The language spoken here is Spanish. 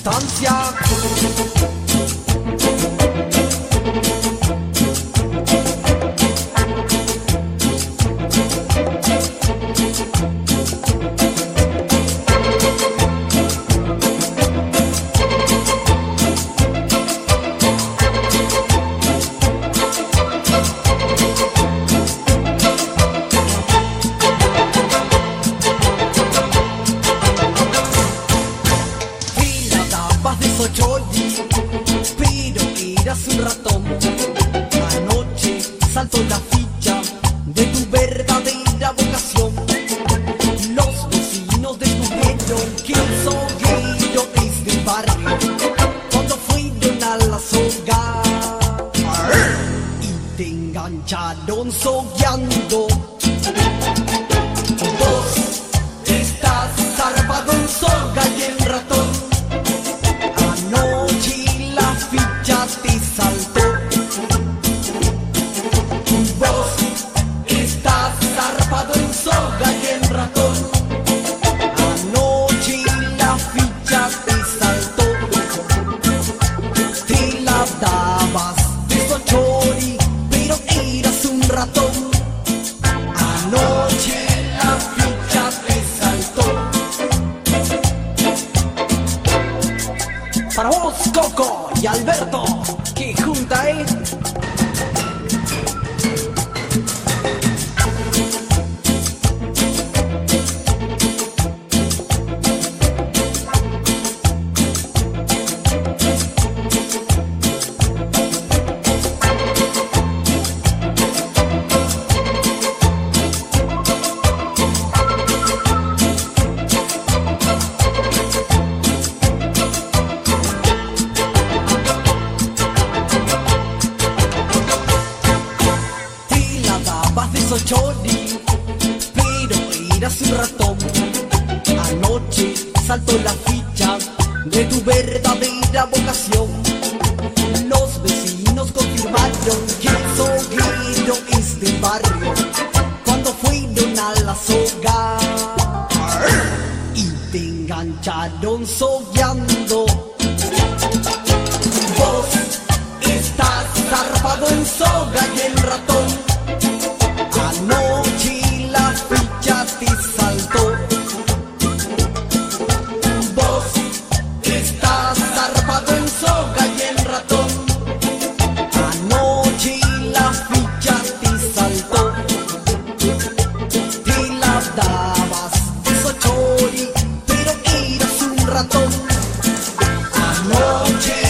distancia. Pero eras un ratón. Anoche saltó la ficha de tu verdadera vocación. Los vecinos descubrieron que el soguero es del barrio cuando fueron a la soga y te engancharon sogueando. Vos estás zarpado en soga y en ratón. Ficha te saltó. Vos estás zarpado en soga y en ratón. Anoche la ficha te saltó. Te la dabas de sochori, pero eras un ratón. Anoche la ficha te saltó. Para vos, Coco y Alberto, que junta, Chori, pero eras un ratón. Anoche saltó la ficha de tu verdadera vocación. Los vecinos confirmaron que el soguero es del barrio cuando fueron a la soga y te engancharon sogueando. Vos estás zarpado en soga y en ratón. Anoche la ficha te saltó. Vos estás zarpado en soga y en ratón. Anoche la ficha te saltó. Te la dabas de sochori, pero eras un ratón. Anoche